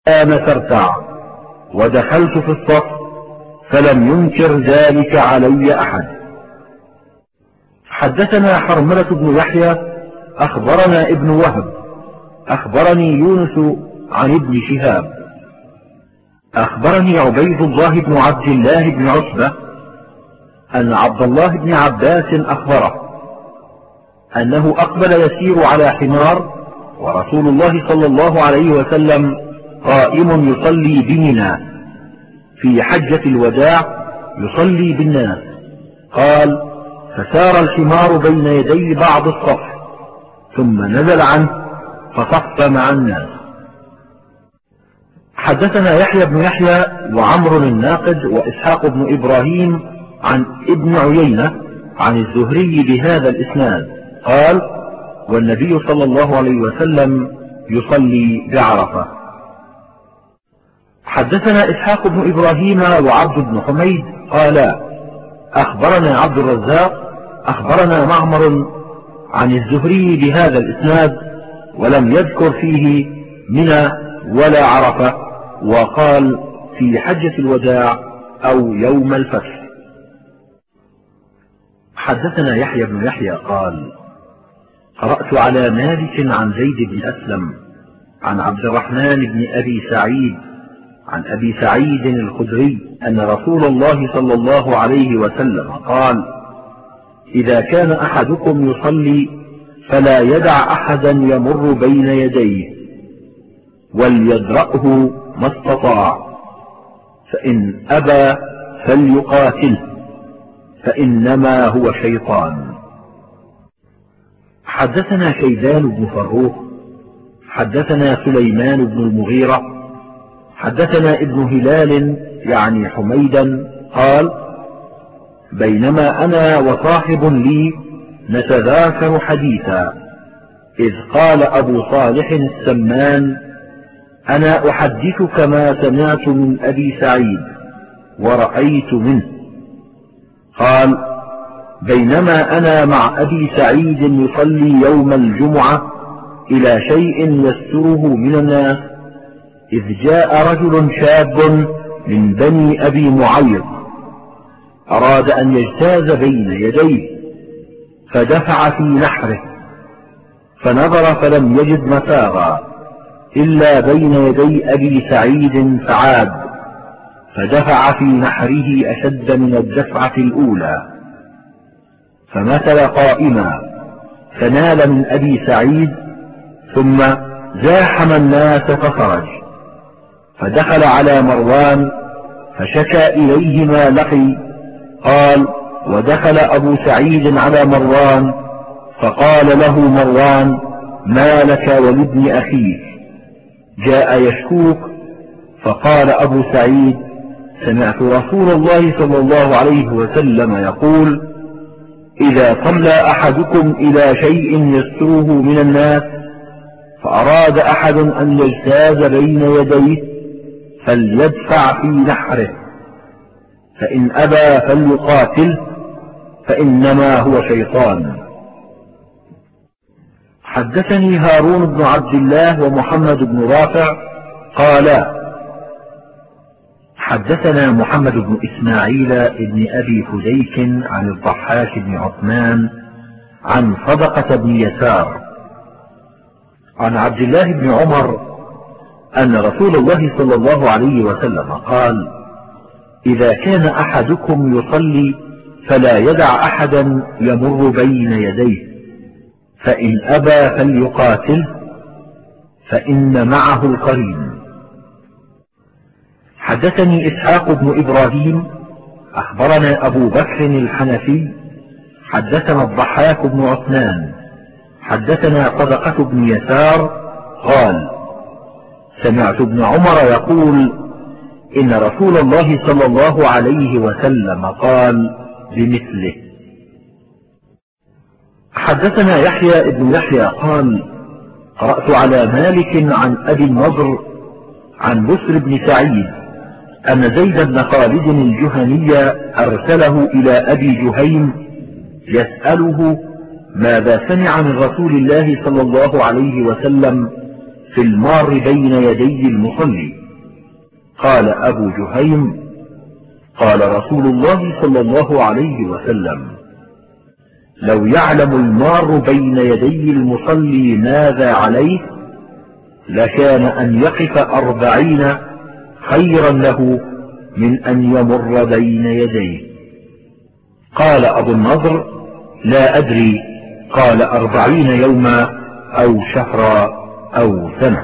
كان ترتع، ودخلت في الصف فلم ينكر ذلك علي أحد. حدثنا حرملة بن يحيى أخبرنا ابن وهب أخبرني يونس عن ابن شهاب أخبرني عبيد الله بن عبد الله بن عتبة أن عبد الله بن عباس أخبره أنه أقبل يسير على حمار، ورسول الله صلى الله عليه وسلم قائم يصلي بمنى في حجة الوداع يصلي بالناس. قال: فسار الحمار بين يدي بعض الصف، ثم نزل عنه فصف مع الناس. حدثنا يحيى بن يحيى وعمر الناقد وإسحاق بن إبراهيم عن ابن عيينة عن الزهري بهذا الإسناد قال: والنبي صلى الله عليه وسلم يصلي بعرفة. حدثنا إسحاق بن إبراهيم وعبد بن حميد قالا: أخبرنا عبد الرزاق أخبرنا معمر عن الزهري بهذا الإسناد، ولم يذكر فيه منى ولا عرفة، وقال في حجة الوداع أو يوم الفتح. حدثنا يحيى بن يحيى قال: قرأت على مالك عن زيد بن أسلم عن عبد الرحمن بن أبي سعيد عن أبي سعيد الخدري أن رسول الله صلى الله عليه وسلم قال: إذا كان أحدكم يصلي فلا يدع أحدا يمر بين يديه، وليدرأه ما استطاع، فإن أبى فليقاتله، فإنما هو شيطان. حدثنا شيبان بن فروخ حدثنا سليمان بن المغيرة حدثنا ابن هلال يعني حميدا قال: بينما أنا وصاحب لي نتذاكر حديثا، إذ قال أبو صالح السمان: أنا أحدثك ما سمعت من أبي سعيد ورأيت منه. قال: بينما أنا مع أبي سعيد يصلي يوم الجمعة إلى شيء يستره من الناس، إذ جاء رجل شاب من بني أبي معيط أراد أن يجتاز بين يديه، فدفع في نحره، فنظر فلم يجد مفاغا إلا بين يدي أبي سعيد، فعاد فدفع في نحره أشد من الدفعة الأولى، فمثل قائما، فنال من أبي سعيد، ثم زاحم الناس فخرج، فدخل على مروان فشكى إليه ما لقي. قال: ودخل أبو سعيد على مروان فقال له مروان: ما لك ولابن أخيك؟ جاء يشكوك. فقال أبو سعيد: سمعت رسول الله صلى الله عليه وسلم يقول: إذا صلى أحدكم إلى شيء يستره من الناس، فأراد أحد أن يجتاز بين يديه، فليدفع في نحره، فإن أبى فليقاتله، فإنما هو شيطان. حدثني هارون بن عبد الله ومحمد بن رافع قالا: حدثنا محمد بن إسماعيل بن أبي فديك عن الضحاك بن عثمان عن صدقة بن يسار عن عبد الله بن عمر أن رسول الله صلى الله عليه وسلم قال: إذا كان أحدكم يصلي فلا يدع أحدا يمر بين يديه، فإن أبى فليقاتله، فإن معه القرين. حدثني إسحاق بن إبراهيم أخبرنا أبو بكر الحنفي حدثنا الضحاك بن عثمان حدثنا صدقة بن يسار قال: سمعت ابن عمر يقول: إن رسول الله صلى الله عليه وسلم قال بمثله. حدثنا يحيى بن يحيى قال: قرأت على مالك عن أبي النضر عن بسر بن سعيد أن زيد بن خالد الجهني أرسله إلى أبي جهيم يسأله ماذا سمع من رسول الله صلى الله عليه وسلم في المار بين يدي المصلي. قال أبو جهيم: قال رسول الله صلى الله عليه وسلم: لو يعلم المار بين يدي المصلي ماذا عليه لكان أن يقف 40 خيرا له من أن يمر بين يديه. قال أبو النضر: لا أدري، قال 40 يوما أو شهرا أو سنة.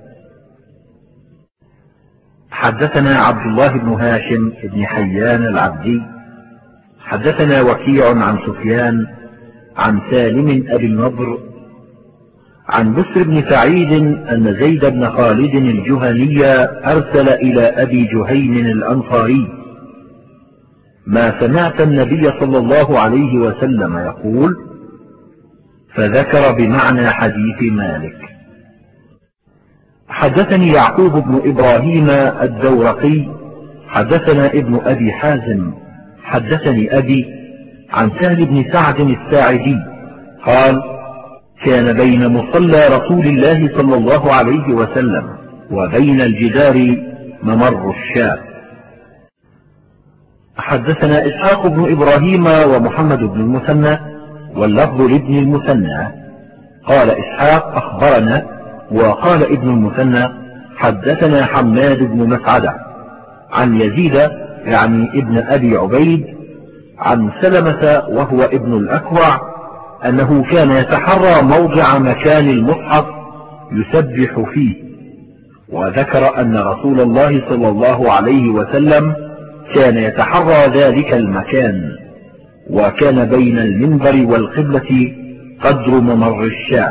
حدثنا عبد الله بن هاشم بن حيان العبدي حدثنا وكيع عن سفيان عن سالم أبي النضر عن بسر بن سعيد أن زيد بن خالد الجهني أرسل إلى أبي جهيم الأنصاري: ما سمعت النبي صلى الله عليه وسلم يقول؟ فذكر بمعنى حديث مالك. حدثني يعقوب بن إبراهيم الدورقي حدثنا ابن أبي حازم حدثني أبي عن سهل بن سعد الساعدي قال: كان بين مصلى رسول الله صلى الله عليه وسلم وبين الجدار ممر الشاة. حدثنا إسحاق بن إبراهيم ومحمد بن المثنى واللفظ لابن المثنى. قال إسحاق: أخبرنا. وقال ابن المثنى: حدثنا حماد بن مسعدة عن يزيد يعني ابن أبي عبيد عن سلمة وهو ابن الأكوع أنه كان يتحرى موضع مكان المصحف يسبح فيه، وذكر أن رسول الله صلى الله عليه وسلم كان يتحرى ذلك المكان، وكان بين المنبر والقبلة قدر ممر الشاة.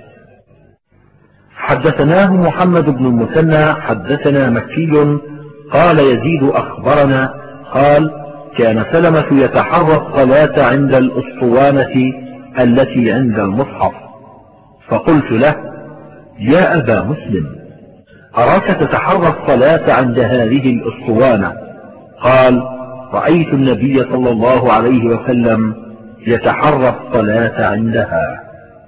حدثناه محمد بن المثنى حدثنا مكي قال يزيد أخبرنا قال: كان سلمة يتحرى الصلاة عند الأسطوانة التي عند المصحف، فقلت له: يا أبا مسلم، أراك تتحرى الصلاة عند هذه الأسطوانة. قال: رأيت النبي صلى الله عليه وسلم يتحرى الصلاة عندها.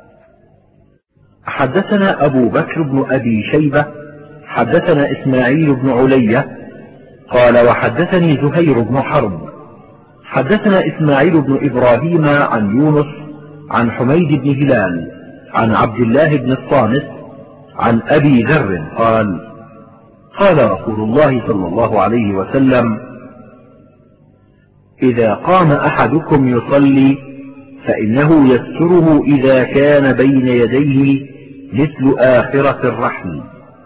حدثنا أبو بكر بن أبي شيبة حدثنا إسماعيل بن علية قال: وحدثني زهير بن حرب حدثنا إسماعيل بن إبراهيم عن يونس عن حميد بن هلال عن عبد الله بن الصامت عن أبي ذر قال: قال رسول الله صلى الله عليه وسلم: إذا قام أحدكم يصلي فإنه يستره إذا كان بين يديه مثل آخرة الرحل،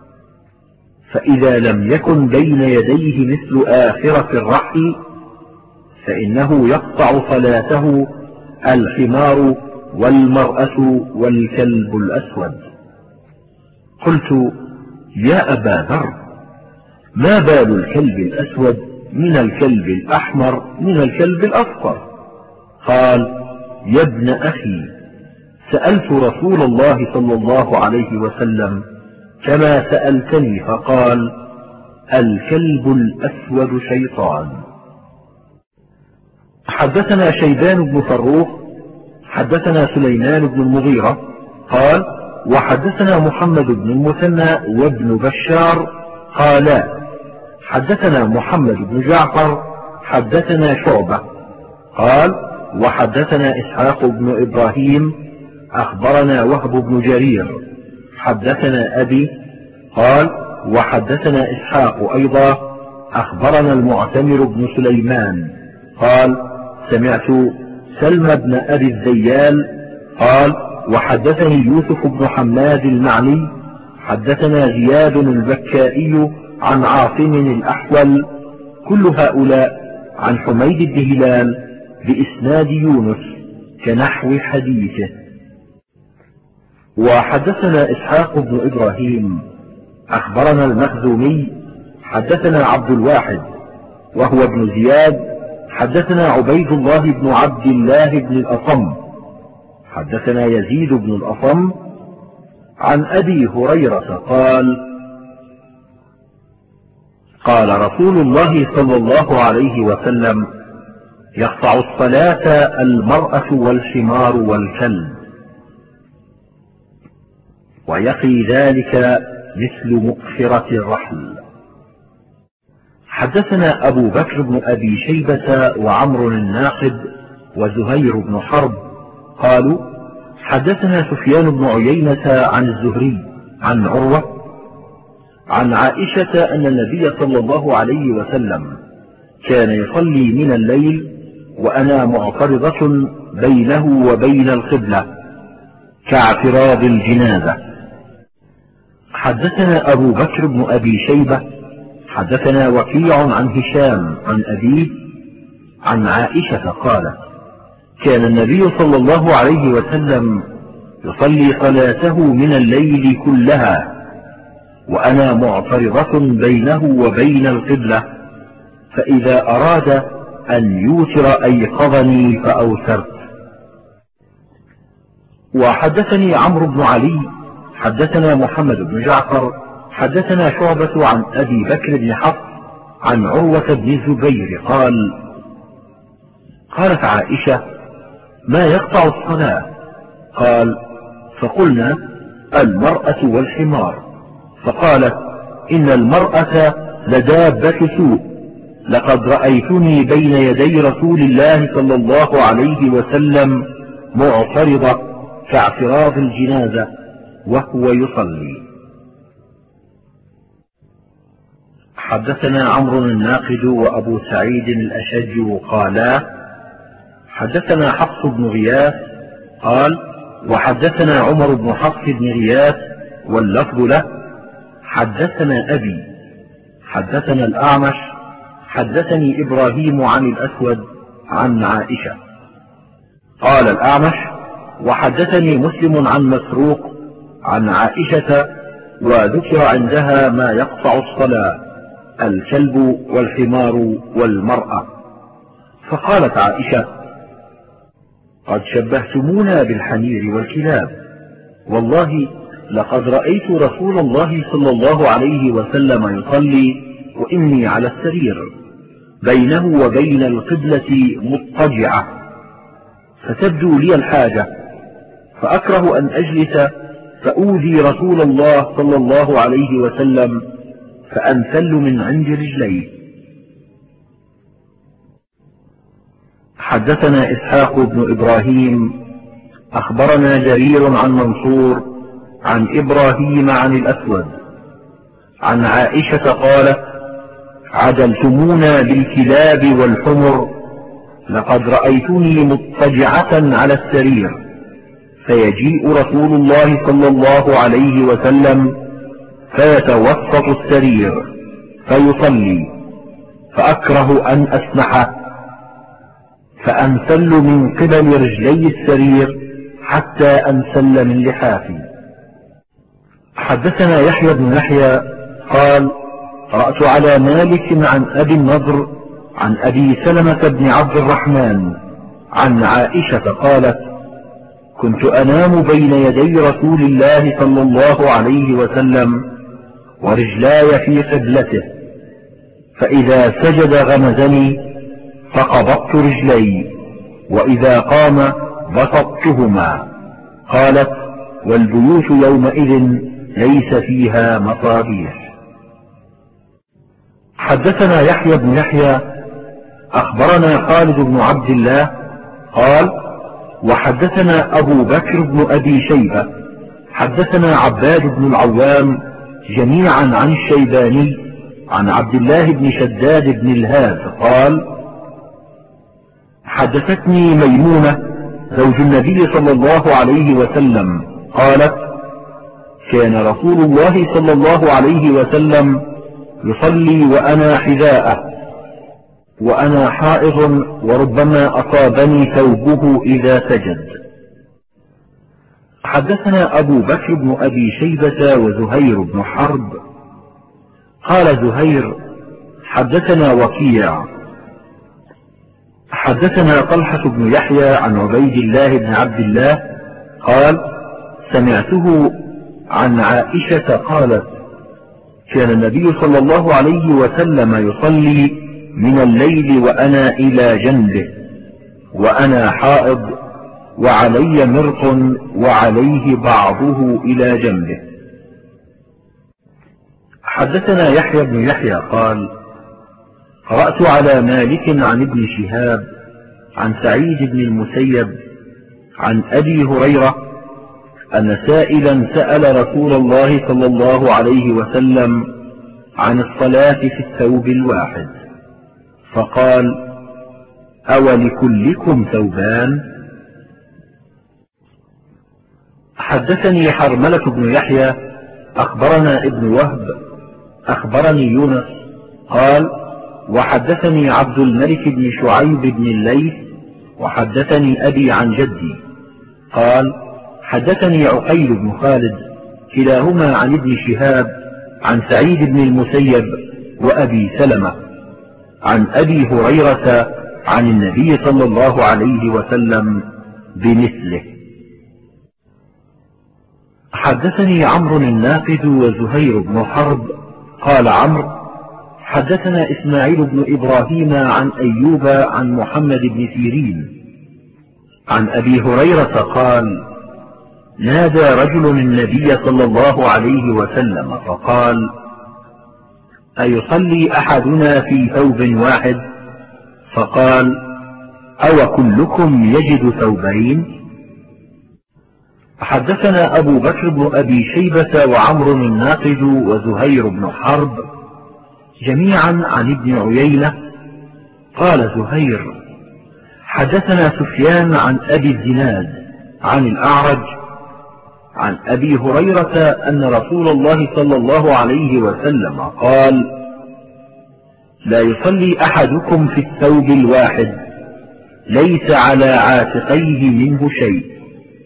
فإذا لم يكن بين يديه مثل آخرة الرحل فإنه يقطع صلاته الحمار والمرأة والكلب الأسود. قلت: يا أبا ذر، ما بال الكلب الأسود من الكلب الأحمر من الكلب الأصفر؟ قال: يا ابن أخي، سألت رسول الله صلى الله عليه وسلم كما سألتني، فقال: الكلب الأسود شيطان. حدثنا شيبان بن فروخ حدثنا سليمان بن المغيرة قال: وحدثنا محمد بن المثنى وابن بشار قالا: حدثنا محمد بن جعفر حدثنا شعبة قال: وحدثنا إسحاق بن إبراهيم أخبرنا وهب بن جرير حدثنا أبي قال: وحدثنا إسحاق أيضا أخبرنا المعتمر بن سليمان قال: سمعت سلمى بن أبي الذيال قال: وحدثني يوسف بن حماد المعني حدثنا زياد البكائي عن عاصم الأحول، كل هؤلاء عن حميد بن هلال بإسناد يونس كنحو حديثه. وحدثنا إسحاق بن إبراهيم أخبرنا المخزومي حدثنا عبد الواحد وهو ابن زياد حدثنا عبيد الله بن عبد الله بن الأصم حدثنا يزيد بن الأصم عن أبي هريرة قال: قال رسول الله صلى الله عليه وسلم: يقطع الصلاة المرأة والحمار والكلب. ويقي ذلك مثل مؤخرة الرحل. حدثنا أبو بكر بن أبي شيبة وعمر الناقد وزهير بن حرب قالوا حدثنا سفيان بن عيينة عن الزهري عن عروة عن عائشة أن النبي صلى الله عليه وسلم كان يصلي من الليل وأنا معترضة بينه وبين القبلة كاعتراض الجنازة. حدثنا أبو بكر بن أبي شيبة حدثنا وكيع عن هشام عن أبيه عن عائشة قالت كان النبي صلى الله عليه وسلم يصلي صلاته من الليل كلها وأنا معترضة بينه وبين القبلة، فإذا أراد أن يوتر أيقظني فأوترت. وحدثني عمرو بن علي حدثنا محمد بن جعفر حدثنا شعبة عن أبي بكر بن حفص عن عروة بن الزبير قال قالت عائشة ما يقطع الصلاة؟ قال فقلنا المرأة والحمار، فقالت إن المرأة لدابة سوء، لقد رأيتني بين يدي رسول الله صلى الله عليه وسلم معترضة كاعتراض الجنازة وهو يصلي. حدثنا عمرو الناقد وأبو سعيد الأشج قالا حدثنا حفص بن غياث قال وحدثنا عمر بن حفص بن غياث واللفظ له حدثنا أبي حدثنا الأعمش حدثني إبراهيم عن الأسود عن عائشة. قال الأعمش وحدثني مسلم عن مسروق عن عائشة وذكر عندها ما يقطع الصلاة الكلب والحمار والمرأة. فقالت عائشة قد شبهتمونا بالحمير والكلاب، والله لقد رأيت رسول الله صلى الله عليه وسلم يصلي وإني على السرير بينه وبين القبلة مضطجعة، فتبدو لي الحاجة فأكره أن أجلس فأوذي رسول الله صلى الله عليه وسلم فأنثل من عند رجليه. حدثنا إسحاق بن إبراهيم أخبرنا جرير عن منصور عن إبراهيم عن الأسود عن عائشة قالت عدلتمونا بالكلاب والحمر، لقد رأيتني مضطجعة على السرير فيجيء رسول الله صلى الله عليه وسلم فيتوسط السرير فيصلي، فأكره أن أسمحه فأنسل من قبل رجلي السرير حتى أنسل من لحافي. حدثنا يحيى بن يحيى قال قرأت على مالك عن أبي النضر عن أبي سلمة بن عبد الرحمن عن عائشة قالت كنت أنام بين يدي رسول الله صلى الله عليه وسلم ورجلاي في قبلته، فإذا سجد غمزني فقبضت رجلي وإذا قام بسطتهما. قالت والبيوت يومئذ ليس فيها مصابيح. حدثنا يحيى بن يحيى أخبرنا خالد بن عبد الله قال وحدثنا أبو بكر بن أبي شيبة حدثنا عباد بن العوام جميعا عن الشيباني عن عبد الله بن شداد بن الهاد قال حدثتني ميمونة زوج النبي صلى الله عليه وسلم قالت كان رسول الله صلى الله عليه وسلم يصلي وأنا حذاءه وأنا حائض وربما أصابني ثوبه إذا سجد. حدثنا أبو بكر بن أبي شيبة وزهير بن حرب قال زهير حدثنا وكيع حدثنا طلحة بن يحيى عن عبيد الله بن عبد الله قال سمعته عن عائشة قالت كان النبي صلى الله عليه وسلم يصلي من الليل وأنا إلى جنبه وأنا حائض وعلي مرق وعليه بعضه إلى جنبه. حدثنا يحيى بن يحيى قال: قرأت على مالك عن ابن شهاب عن سعيد بن المسيب عن أبي هريرة أن سائلا سأل رسول الله صلى الله عليه وسلم عن الصلاة في الثوب الواحد، فقال: أولكلكم ثوبان؟ حدثني حرملة بن يحيى أخبرنا ابن وهب أخبرني يونس قال: وحدثني عبد الملك بن شعيب بن الليث وحدثني أبي عن جدي قال: حدثني عقيل بن خالد كلاهما عن ابن شهاب عن سعيد بن المسيب وأبي سلمة عن أبي هريرة عن النبي صلى الله عليه وسلم بمثله. حدثني عمرو الناقد وزهير بن حرب قال عمرو: حدثنا إسماعيل بن إبراهيم عن أيوب عن محمد بن سيرين عن أبي هريرة قال: نادى رجل النبي صلى الله عليه وسلم فقال: أيصلي أحدنا في ثوب واحد؟ فقال: أو كلكم يجد ثوبين؟ حدثنا أبو بكر بن أبي شيبة وعمرو الناقد وزهير بن حرب جميعا عن ابن عيينة قال زهير: حدثنا سفيان عن أبي الزناد عن الأعرج عن أبي هريرة أن رسول الله صلى الله عليه وسلم قال: لا يصلي أحدكم في الثوب الواحد ليس على عاتقيه منه شيء.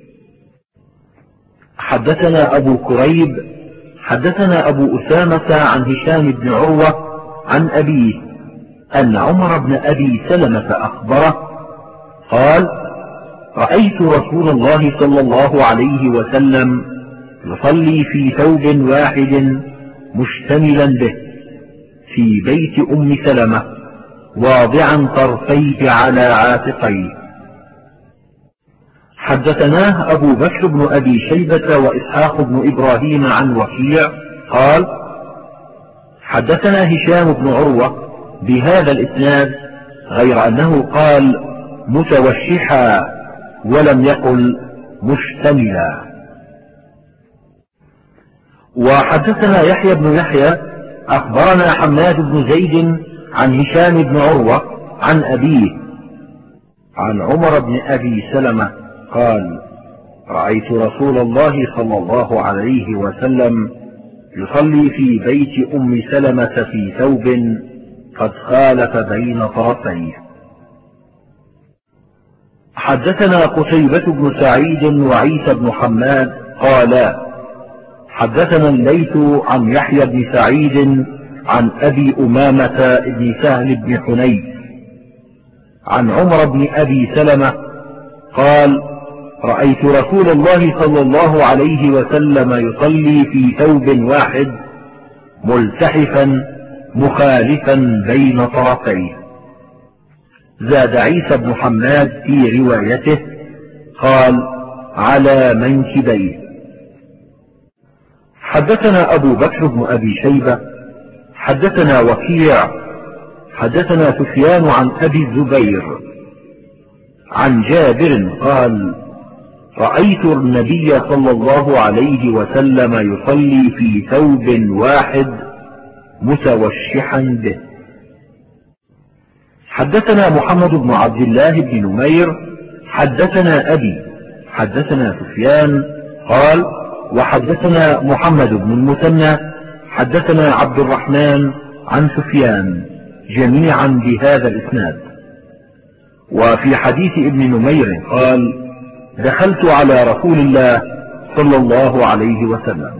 حدثنا أبو كريب حدثنا أبو أسامة عن هشام بن عروة عن أبيه أن عمر بن أبي سلمة أخبره قال: رأيت رسول الله صلى الله عليه وسلم يصلي في ثوب واحد مشتملا به في بيت أم سلمة واضعا طرفيه على عاتقيه. حدثناه أبو بكر بن أبي شيبة وإسحاق بن إبراهيم عن وكيع قال: حدثنا هشام بن عروة بهذا الإسناد غير أنه قال متوشحا ولم يقل مشتملا. وحدثنا يحيى بن يحيى أخبرنا حماد بن زيد عن هشام بن عروة عن أبيه عن عمر بن أبي سلمة قال: رأيت رسول الله صلى الله عليه وسلم يصلي في بيت أم سلمة في ثوب قد خالف بين طرفيه. حدثنا قتيبة بن سعيد وعيسى بن حماد قالا: حدثنا الليث عن يحيى بن سعيد عن أبي أمامة بن سهل بن حنيف عن عمر بن أبي سلمة قال: رأيت رسول الله صلى الله عليه وسلم يصلي في ثوب واحد ملتحفا مخالفا بين طرفيه. زاد عيسى بن حماد في روايته قال: على منكبيه. حدثنا أبو بكر بن أبي شيبة حدثنا وكيع حدثنا سفيان عن أبي الزبير عن جابر قال: رأيت النبي صلى الله عليه وسلم يصلي في ثوب واحد متوشحا به. حدثنا محمد بن عبد الله بن نمير حدثنا أبي حدثنا سفيان قال: وحدثنا محمد بن المثنى حدثنا عبد الرحمن عن سفيان جميعا بهذا الإسناد. وفي حديث ابن نمير قال: دخلت على رسول الله صلى الله عليه وسلم.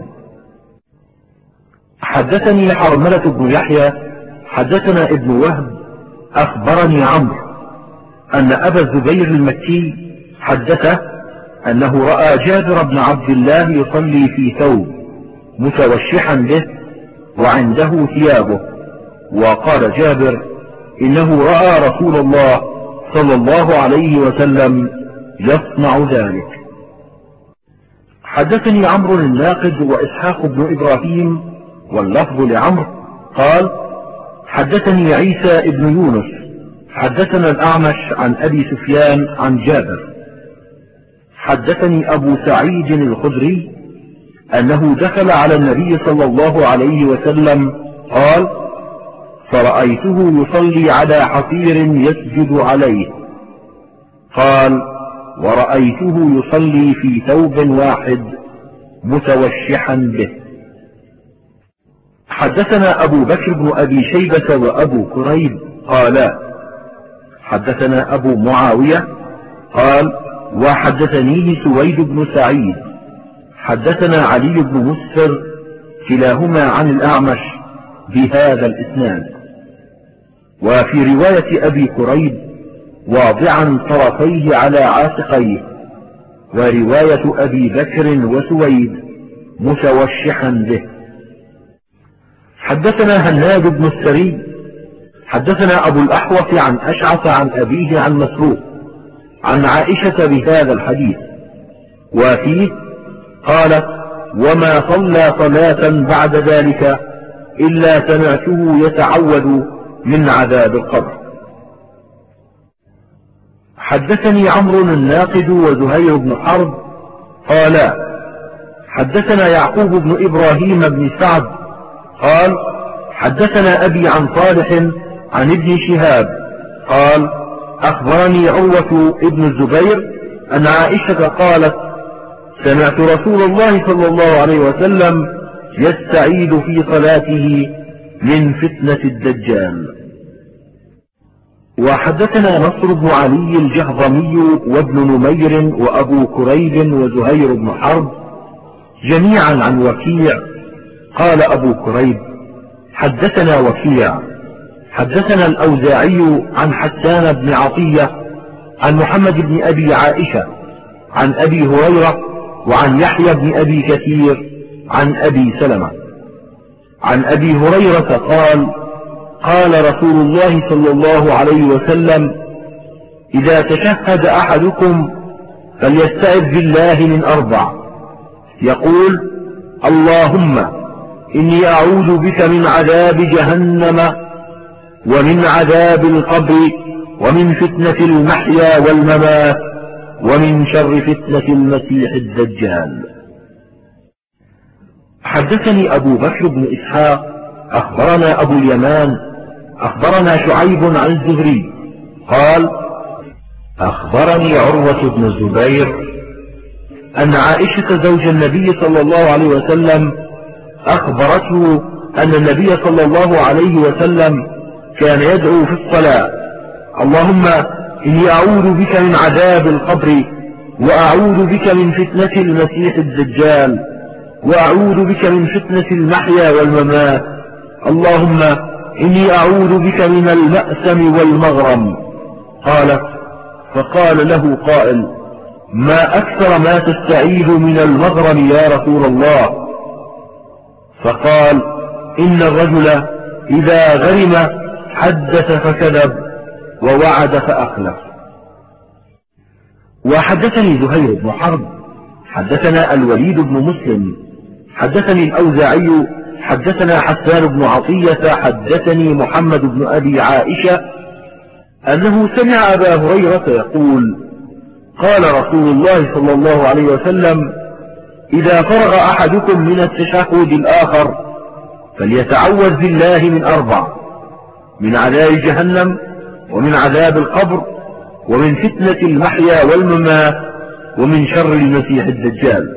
حدثني حرملة بن يحيى حدثنا ابن وهب أخبرني عمرو أن أبا الزبير المكي حدثه أنه رأى جابر بن عبد الله يصلي في ثوب متوشحا به وعنده ثيابه، وقال جابر: إنه رأى رسول الله صلى الله عليه وسلم يصنع ذلك. حدثني عمرو الناقد وإسحاق بن إبراهيم واللفظ لعمرو قال حدثني عيسى بن يونس حدثنا الأعمش عن أبي سفيان عن جابر حدثني أبو سعيد الخدري أنه دخل على النبي صلى الله عليه وسلم قال فرأيته يصلي على حصير يسجد عليه قال ورأيته يصلي في ثوب واحد متوشحا به. حدثنا أبو بكر بن أبي شيبة وأبو كريب قالا حدثنا أبو معاوية قال وحدثنيه سويد بن سعيد حدثنا علي بن مسفر كلاهما عن الأعمش بهذا الإسناد. وفي رواية أبي كريب واضعا طرفيه على عاتقيه، ورواية أبي بكر وسويد متوشحا به. حدثنا هناد بن السري حدثنا أبو الأحوص عن أشعث عن أبيه عن مسروق عن عائشة بهذا الحديث، وفيه قالت وما صلى صلاة بعد ذلك إلا سمعته يتعوذ من عذاب القبر. حدثني عمرو الناقد وزهير بن حرب قالا حدثنا يعقوب بن إبراهيم بن سعد قال حدثنا أبي عن صالح عن ابن شهاب قال أخبرني عروة ابن الزبير أن عائشة قالت سمعت رسول الله صلى الله عليه وسلم يستعيذ في صلاته من فتنة الدجال. وحدثنا نصر بن علي الجهضمي وابن نمير وأبو كريب وزهير بن حرب جميعا عن وكيع قال أبو كريب حدثنا وكيع حدثنا الأوزاعي عن حسان بن عطية عن محمد بن أبي عائشة عن أبي هريرة وعن يحيى بن أبي كثير عن أبي سلمة عن أبي هريرة قال قال رسول الله صلى الله عليه وسلم إذا تشهد أحدكم فليستعذ بالله من 4 يقول اللهم إني أعوذ بك من عذاب جهنم ومن عذاب القبر ومن فتنة المحيا والممات ومن شر فتنة المسيح الدجال. حدثني أبو بكر بن إسحاق أخبرنا أبو اليمان أخبرنا شعيب عن الزهري قال أخبرني عروة بن الزبير أن عائشة زوج النبي صلى الله عليه وسلم أخبرته أن النبي صلى الله عليه وسلم كان يدعو في الصلاة اللهم إني أعوذ بك من عذاب القبر وأعوذ بك من فتنة المسيح الدجال وأعوذ بك من فتنة المحيا والممات اللهم إني أعوذ بك من المأثم والمغرم. قالت فقال له قائل ما أكثر ما تستعيذ من المغرم يا رسول الله؟ فقال إن الرجل إذا غرم حدث فكذب ووعد فأخلف. وحدثني زهير بن حرب حدثنا الوليد بن مسلم حدثني الأوزاعي حدثنا حسان بن عطية حدثني محمد بن أبي عائشة أنه سمع أبا هريرة يقول قال رسول الله صلى الله عليه وسلم إذا فرغ أحدكم من التشهد الآخر فليتعوذ بالله من 4 من عذاب جهنم ومن عذاب القبر ومن فتنة المحيا والممات ومن شر المسيح الدجال.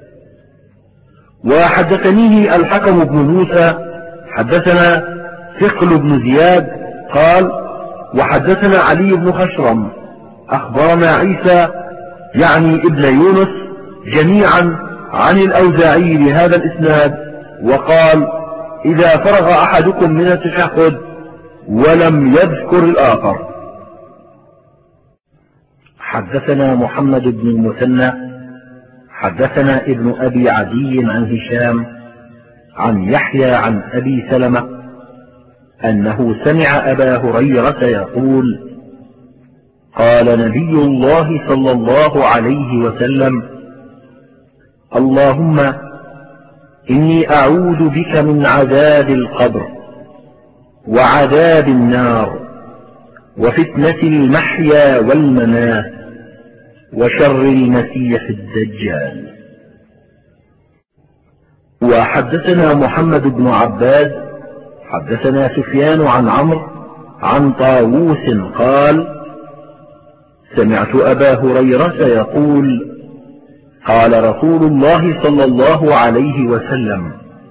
وحدثنيه الحكم بن موسى حدثنا ثقل بن زياد قال وحدثنا علي بن خشرم أخبرنا عيسى يعني ابن يونس جميعا عن الأوزاعي بهذا الإسناد وقال إذا فرغ أحدكم من التشهد ولم يذكر الآخر. حدثنا محمد بن المثنى حدثنا ابن أبي عدي عن هشام عن يحيى عن أبي سلمة أنه سمع أبا هريرة يقول قال نبي الله صلى الله عليه وسلم: اللهم إني أعوذ بك من عذاب القبر وعذاب النار وفتنة المحيا والممات وشر المسيح الدجال. وحدثنا محمد بن عباد حدثنا سفيان عن عمرو عن طاووس قال: سمعت أبا هريرة يقول: قال رسول الله صلى الله عليه وسلم: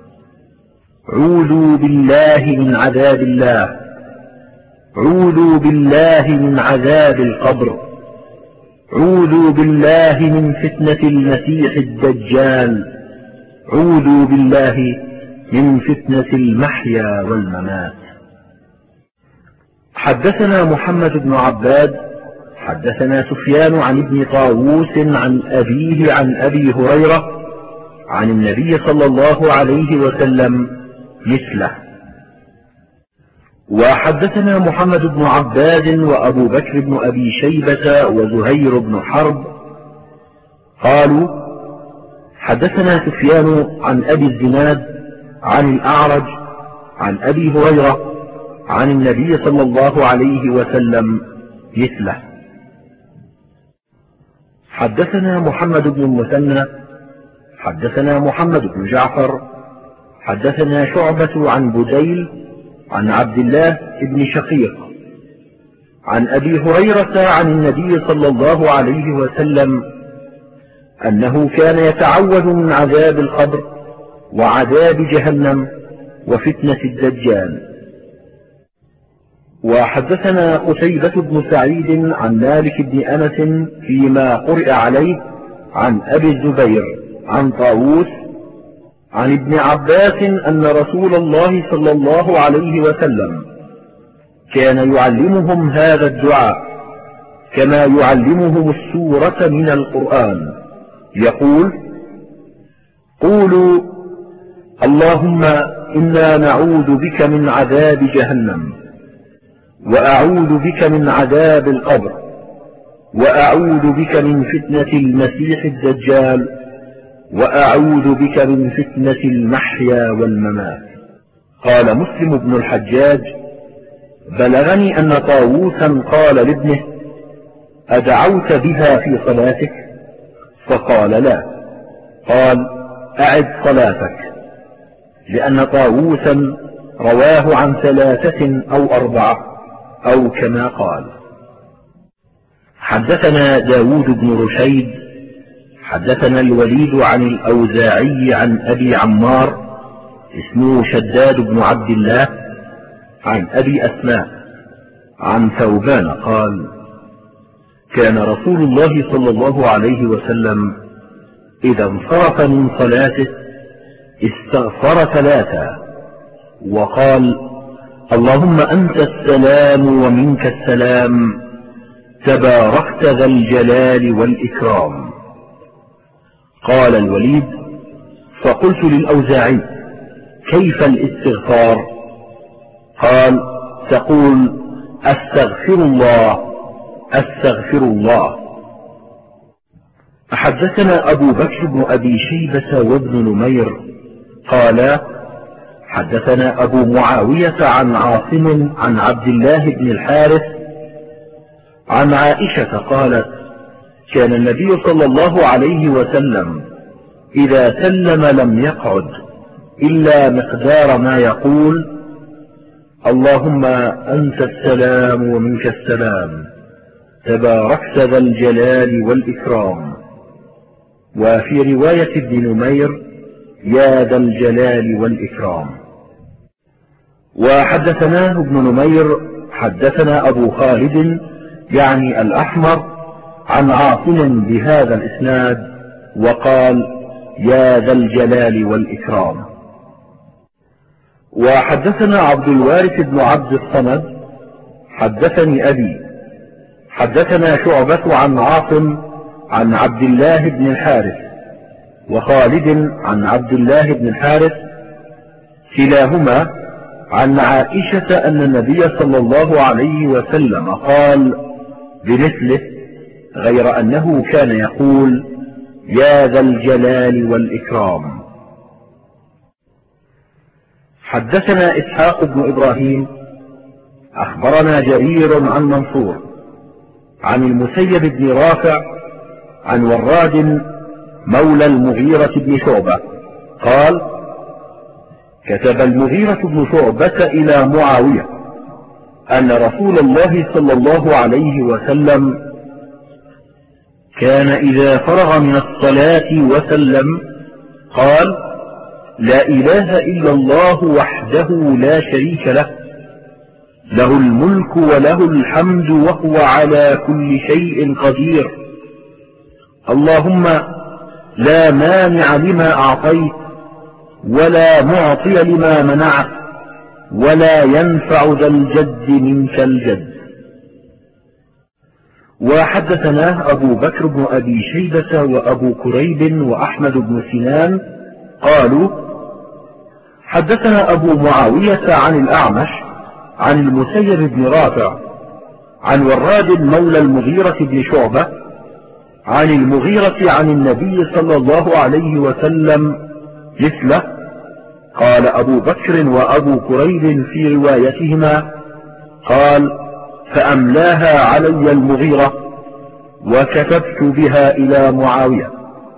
عوذوا بالله من عذاب الله، عوذوا بالله من عذاب القبر، عوذوا بالله من فتنة المسيح الدجال، عوذوا بالله من فتنة المحيا والممات. حدثنا محمد بن عباد حدثنا سفيان عن ابن طاووس عن أبيه عن أبي هريرة عن النبي صلى الله عليه وسلم مثله. وحدثنا محمد بن عباد وأبو بكر بن أبي شيبة وزهير بن حرب قالوا: حدثنا سفيان عن أبي الزناد عن الأعرج عن أبي هريرة عن النبي صلى الله عليه وسلم مثله. حدثنا محمد بن المثنى حدثنا محمد بن جعفر حدثنا شعبة عن بديل عن عبد الله بن شقيق عن أبي هريرة عن النبي صلى الله عليه وسلم أنه كان يتعوذ من عذاب القبر وعذاب جهنم وفتنة الدجال. وحدثنا قتيبة بن سعيد عن مالك بن أنس فيما قرئ عليه عن أبي الزبير عن طاووس عن ابن عباس أن رسول الله صلى الله عليه وسلم كان يعلمهم هذا الدعاء كما يعلمهم السورة من القرآن، يقول: قولوا اللهم إنا نعوذ بك من عذاب جهنم، وأعوذ بك من عذاب القبر، وأعوذ بك من فتنة المسيح الدجال، وأعوذ بك من فتنة المحيا والممات. قال مسلم بن الحجاج: بلغني أن طاووسا قال لابنه: أدعوت بها في صلاتك؟ فقال: لا. قال: أعد صلاتك، لأن طاووسا رواه عن 3 أو 4 أو كما قال. حدثنا داود بن رشيد حدثنا الوليد عن الأوزاعي عن أبي عمار اسمه شداد بن عبد الله عن أبي أسماء عن ثوبان قال: كان رسول الله صلى الله عليه وسلم إذا انصرف من صلاته استغفر 3 وقال: اللهم أنت السلام ومنك السلام، تباركت ذا الجلال والإكرام. قال الوليد: فقلت للأوزاعي: كيف الاستغفار؟ قال: تقول أستغفر الله أستغفر الله. حدثنا أبو بكر بن أبي شيبة وابن نمير قال: حدثنا أبو معاوية عن عاصم عن عبد الله بن الحارث عن عائشة قالت: كان النبي صلى الله عليه وسلم إذا سلم لم يقعد إلا مقدار ما يقول: اللهم أنت السلام ومنك السلام، تباركت ذا الجلال والإكرام. وفي رواية ابن نمير: يا ذا الجلال والإكرام. وحدثناه ابن نمير حدثنا أبو خالد يعني الأحمر عن عاصم بهذا الإسناد وقال: يا ذا الجلال والإكرام. وحدثنا عبد الوارث بن عبد الصمد حدثني أبي حدثنا شعبة عن عاصم عن عبد الله بن الحارث وخالد عن عبد الله بن الحارث كلاهما عن عائشة أن النبي صلى الله عليه وسلم قال: بمثله، غير أنه كان يقول: يا ذا الجلال والإكرام. حدثنا إسحاق بن إبراهيم أخبرنا جرير عن منصور عن المسيب بن رافع عن وراد مولى المغيرة بن شعبة قال: كتب المغيرة بن شعبة إلى معاوية أن رسول الله صلى الله عليه وسلم كان إذا فرغ من الصلاة وسلم قال: لا إله إلا الله وحده لا شريك له، له الملك وله الحمد وهو على كل شيء قدير، اللهم لا مانع لما أعطيت ولا معطي لما منعت ولا ينفع ذا الجد منك الجد. وحدثناه أبو بكر بن أبي شيبة وأبو كريب وأحمد بن سنان قالوا: حدثنا أبو معاوية عن الأعمش عن المسيب بن رافع عن وراد مولى المغيرة بن شعبة عن المغيرة عن النبي صلى الله عليه وسلم مثله. قال أبو بكر وأبو كريب في روايتهما: قال: فأملاها علي المغيرة وكتبت بها إلى معاوية.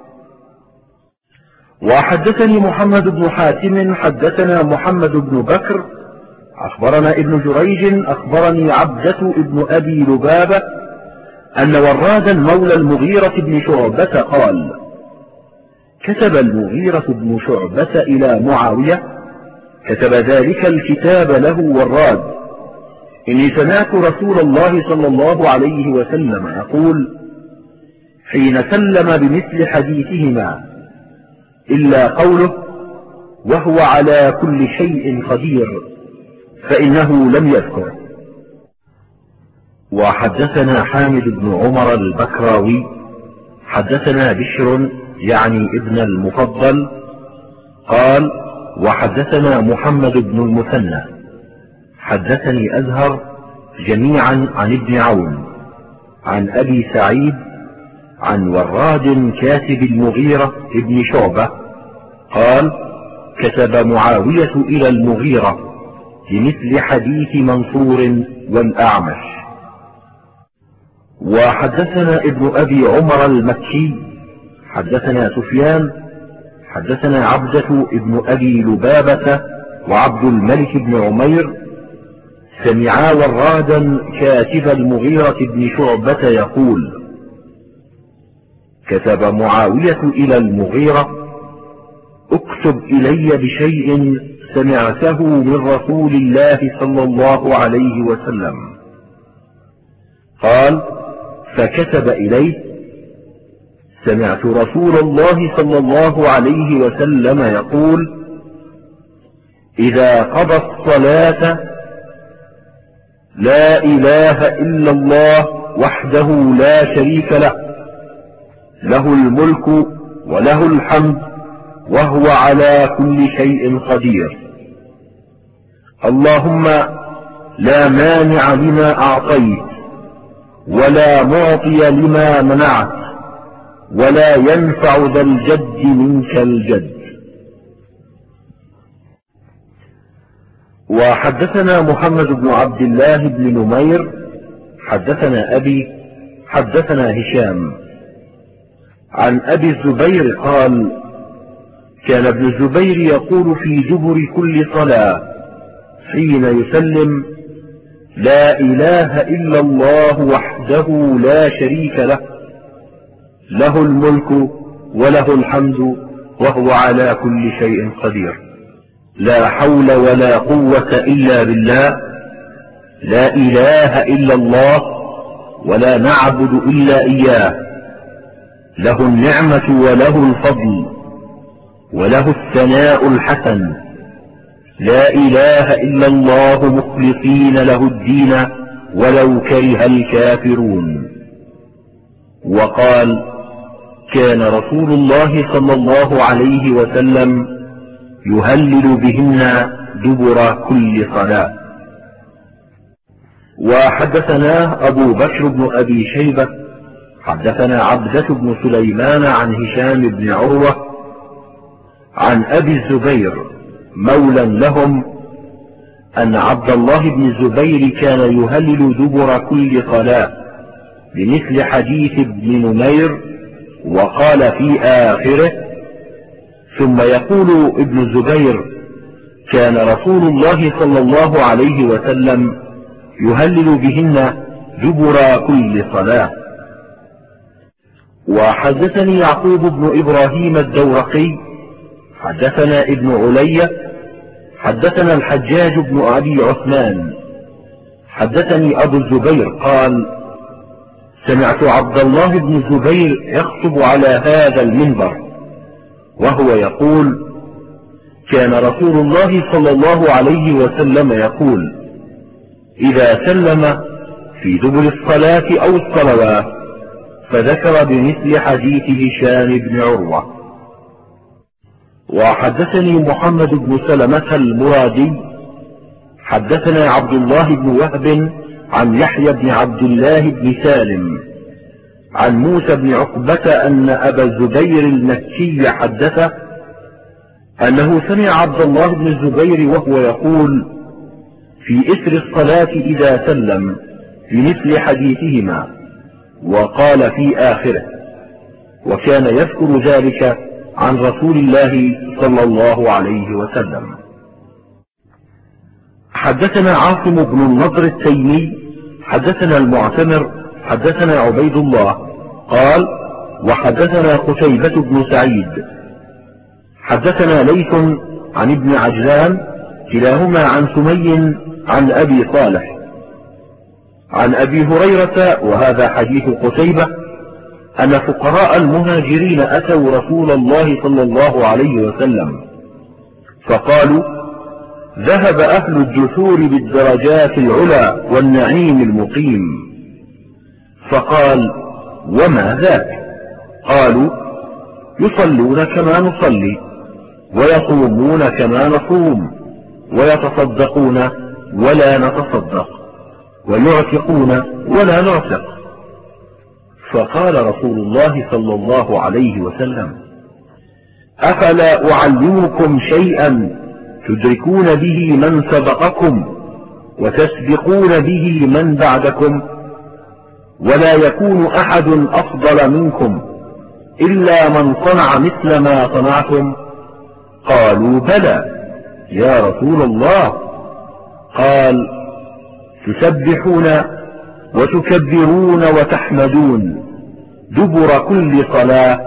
وحدثني محمد بن حاتم حدثنا محمد بن بكر أخبرنا ابن جريج أخبرني عبدة ابن أبي لبابة أن ورادا مولى المغيرة بن شعبة قال: كتب المغيرة بن شعبة إلى معاوية، كتب ذلك الكتاب له وراد: إني سمعت رسول الله صلى الله عليه وسلم يقول حين سلم بمثل حديثهما إلا قوله وهو على كل شيء قدير، فإنه لم يذكر. وحدثنا حامد بن عمر البكراوي حدثنا بشر يعني ابن المفضل قال: وحدثنا محمد بن المثنى حدثني أزهر جميعا عن ابن عون عن أبي سعيد عن وراد كاتب المغيرة ابن شعبة قال: كتب معاوية إلى المغيرة بمثل حديث منصور والأعمش. وحدثنا ابن أبي عمر المكي حدثنا سفيان حدثنا عبدة ابن أبي لبابة وعبد الملك بن عمير سمعا ورادا كاتب المغيرة بن شعبة يقول: كتب معاوية إلى المغيرة: اكتب إلي بشيء سمعته من رسول الله صلى الله عليه وسلم. قال: فكتب إليه: سمعت رسول الله صلى الله عليه وسلم يقول: إذا قضى الصلاة لا إله إلا الله وحده لا شريك له، له الملك وله الحمد وهو على كل شيء قدير، اللهم لا مانع لما أعطيت ولا معطي لما منعت ولا ينفع ذا الجد منك الجد. وحدثنا محمد بن عبد الله بن نمير حدثنا أبي حدثنا هشام عن أبي الزبير قال: كان ابن الزبير يقول في دبر كل صلاة حين يسلم: لا إله إلا الله وحده لا شريك له، له الملك وله الحمد وهو على كل شيء قدير، لا حول ولا قوة إلا بالله، لا إله إلا الله ولا نعبد إلا إياه، له النعمة وله الفضل وله الثناء الحسن، لا إله إلا الله مخلصين له الدين ولو كره الكافرون. وقال: كان رسول الله صلى الله عليه وسلم يهلل بهن دبر كل صلاة. وحدثنا أبو بكر بن أبي شيبة حدثنا عبدة بن سليمان عن هشام بن عروة عن أبي الزبير مولى لهم أن عبد الله بن الزبير كان يهلل دبر كل صلاة بمثل حديث ابن نمير، وقال في آخره: ثم يقول ابن الزبير: كان رسول الله صلى الله عليه وسلم يهلل بهن دبر كل صلاة. وحدثني يعقوب بن إبراهيم الدورقي حدثنا ابن علي حدثنا الحجاج بن أبي عثمان حدثني أبو الزبير قال: سمعت عبد الله بن الزبير يخطب على هذا المنبر وهو يقول: كان رسول الله صلى الله عليه وسلم يقول: إذا سلم في دبر الصلاة أو الصلوات، فذكر بمثل حديث هشام بن عروة. وحدثني محمد بن سلمة المرادي حدثنا عبد الله بن وهب عن يحيى بن عبد الله بن سالم عن موسى بن عقبة أن أبا الزبير المكي حدثه أنه سمع عبد الله بن الزبير وهو يقول في إثر الصلاة إذا سلم بمثل حديثهما، وقال في آخره: وكان يذكر ذلك عن رسول الله صلى الله عليه وسلم. حدثنا عاصم بن النضر التيمي حدثنا المعتمر حدثنا عبيد الله قال: وحدثنا قتيبة بن سعيد حدثنا ليث عن ابن عجلان كلاهما عن سمي عن أبي صالح عن أبي هريرة، وهذا حديث قتيبة، أن فقراء المهاجرين أتوا رسول الله صلى الله عليه وسلم فقالوا: ذهب أهل الجسور بالدرجات العلى والنعيم المقيم. فقال: وما ذاك؟ قالوا: يصلون كما نصلي، ويصومون كما نصوم، ويتصدقون ولا نتصدق، ويعتقون ولا نعتق. فقال رسول الله صلى الله عليه وسلم: أفلا أعلمكم شيئا تدركون به من سبقكم وتسبقون به من بعدكم، ولا يكون أحد أفضل منكم إلا من صنع مثل ما صنعتم؟ قالوا: بلى يا رسول الله. قال: تسبحون وتكبرون وتحمدون دبر كل صلاة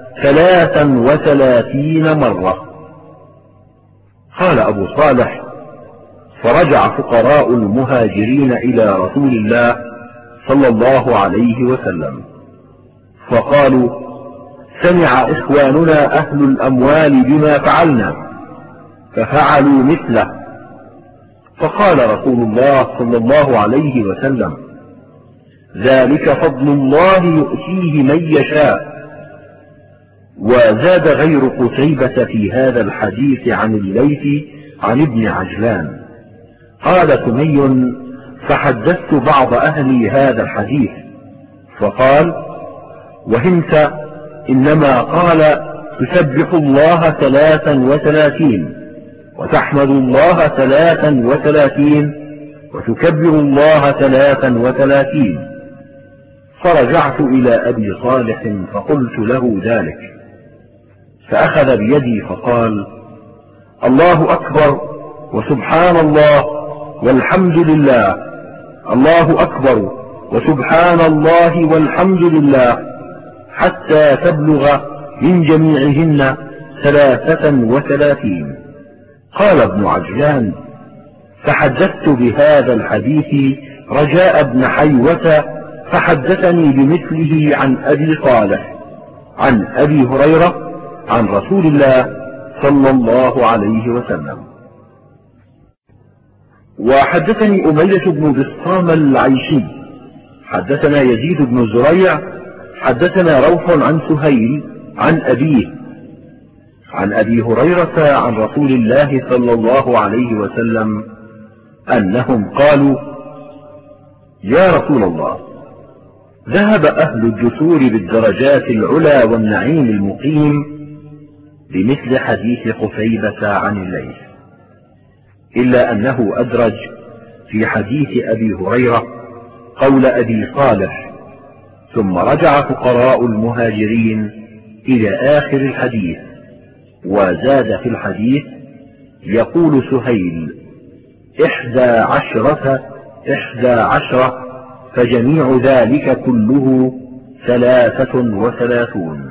33 مرة. قال أبو صالح: فرجع فقراء المهاجرين إلى رسول الله صلى الله عليه وسلم فقالوا: سمع إخواننا أهل الأموال بما فعلنا ففعلوا مثله. فقال رسول الله صلى الله عليه وسلم: ذلك فضل الله يؤتيه من يشاء. وزاد غير قتيبة في هذا الحديث عن الليث عن ابن عجلان. قال سمي: فحدثت بعض أهلي هذا الحديث فقال: وهمت إنما قال تسبح الله 33 وتحمد الله 33 وتكبر الله 33. فرجعت إلى أبي صالح فقلت له ذلك، فأخذ بيدي فقال: الله أكبر وسبحان الله والحمد لله، الله أكبر وسبحان الله والحمد لله، حتى تبلغ من جميعهن 33. قال ابن عجلان: فحدثت بهذا الحديث رجاء بن حيوة فحدثني بمثله عن أبي صالح عن أبي هريرة عن رسول الله صلى الله عليه وسلم. وحدثني أمية بن بسطام العيشي حدثنا يزيد بن زريع حدثنا روح عن سهيل عن أبيه عن أبي هريرة عن رسول الله صلى الله عليه وسلم أنهم قالوا: يا رسول الله، ذهب أهل الدثور بالدرجات العلى والنعيم المقيم بمثل حديث قتيبة عن الليث، إلا أنه أدرج في حديث أبي هريرة قول أبي صالح، ثم رجع فقراء المهاجرين إلى آخر الحديث، وزاد في الحديث: يقول سهيل 11 فجميع ذلك كله 33.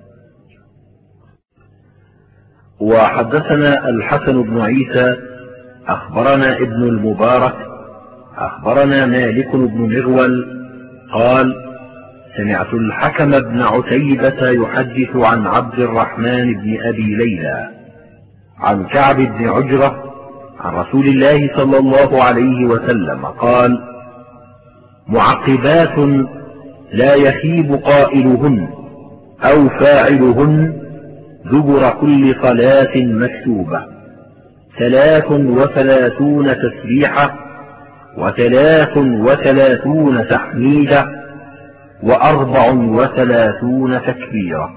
وحدثنا الحسن بن عيسى أخبرنا ابن المبارك أخبرنا مالك بن مغول قال: سمعت الحكم بن عتيبة يحدث عن عبد الرحمن بن أبي ليلى عن كعب بن عجرة عن رسول الله صلى الله عليه وسلم قال: معقبات لا يخيب قائلهن أو فاعلهن دبر كل صلاة مكتوبة 33 تسبيحة 33 تحميدة 34 تكبيرة.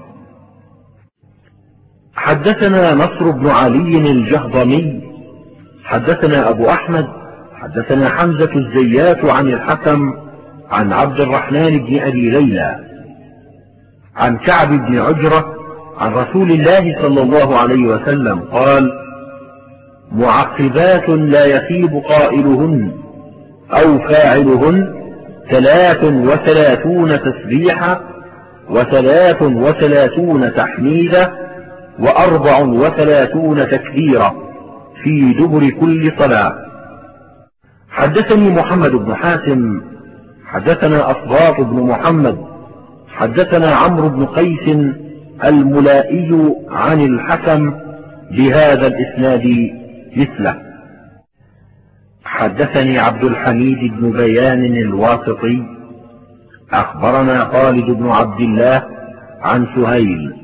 حدثنا نصر بن علي الجهضمي حدثنا أبو أحمد حدثنا حمزة الزيات عن الحكم عن عبد الرحمن بن أبي ليلى عن كعب بن عجرة عن رسول الله صلى الله عليه وسلم قال: معقبات لا يخيب قائلهن أو فاعلهن 33 تسبيحة 33 تحميدة 34 تكبيرة في دبر كل صلاة. حدثني محمد بن حاتم حدثنا أصباط بن محمد حدثنا عمرو بن قيس الملائي عن الحكم بهذا الإسناد مثله. حدثني عبد الحميد بن بيان الواسطي أخبرنا خالد بن عبد الله عن سهيل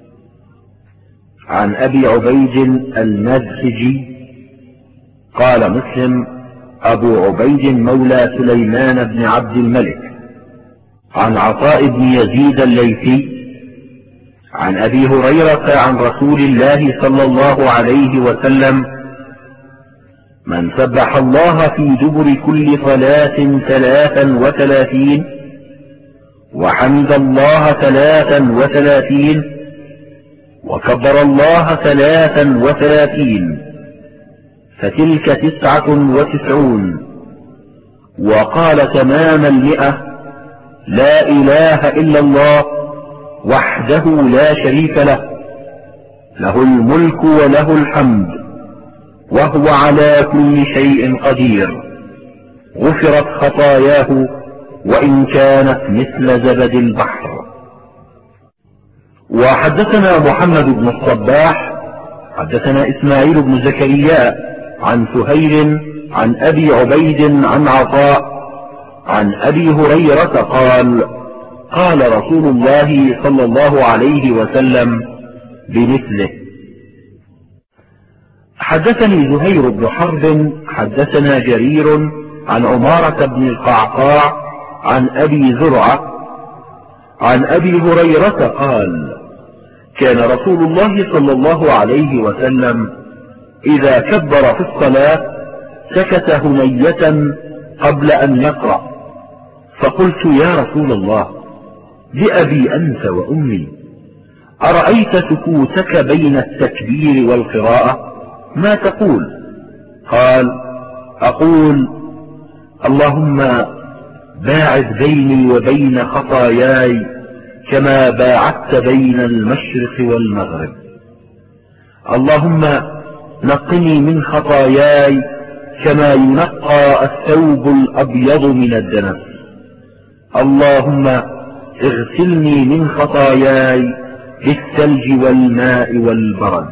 عن أبي عبيد المدخجي قال مسلم: أبو عبيد مولى سليمان بن عبد الملك عن عطاء بن يزيد الليثي عن أبي هريرة عن رسول الله صلى الله عليه وسلم: من سبح الله في دبر كل صلاة 33 وحمد الله 33 وكبر الله 33 فتلك 99 وقال تمام 100: لا إله إلا الله وحده لا شريك له، له الملك وله الحمد وهو على كل شيء قدير، غفرت خطاياه وإن كانت مثل زبد البحر. وحدثنا محمد بن الصباح حدثنا إسماعيل بن زكريا عن سهيل عن أبي عبيد عن عطاء عن أبي هريرة قال: قال رسول الله صلى الله عليه وسلم بمثله. حدثني زهير بن حرب حدثنا جرير عن عمارة بن القعقاع عن أبي زرعة عن أبي هريرة قال: كان رسول الله صلى الله عليه وسلم إذا كبر في الصلاة سكت هنية قبل أن يقرأ، فقلت: يا رسول الله، بأبي أنت وأمي، أرأيت سكوتك بين التكبير والقراءة ما تقول؟ قال: أقول: اللهم باعد بيني وبين خطاياي كما باعدت بين المشرق والمغرب، اللهم نقني من خطاياي كما ينقى الثوب الأبيض من الدنس، اللهم اغسلني من خطاياي بالثلج والماء والبرد.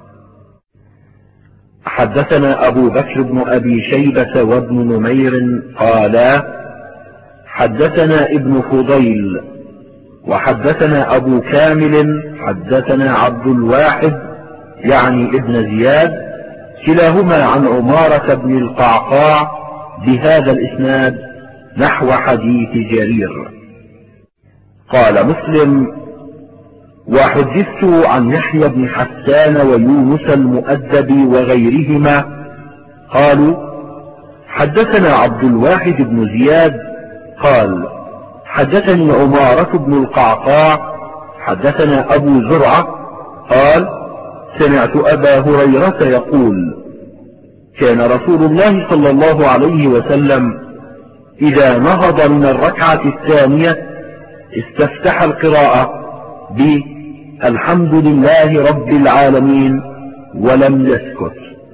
حدثنا أبو بكر بن أبي شيبة وابن نمير قالا: حدثنا ابن فضيل وحدثنا أبو كامل حدثنا عبد الواحد يعني ابن زياد كلاهما عن عمارة بن القعقاع بهذا الإسناد نحو حديث جرير. قال مسلم: وحدثت عن يحيى بن حسان ويونس المؤدب وغيرهما قالوا: حدثنا عبد الواحد بن زياد قال: حدثني عمارة بن القعقاع حدثنا أبو زرعة قال: سمعت أبا هريرة يقول: كان رسول الله صلى الله عليه وسلم إذا نهض من الركعة الثانية استفتح القراءة بالحمد لله رب العالمين ولم يسكت.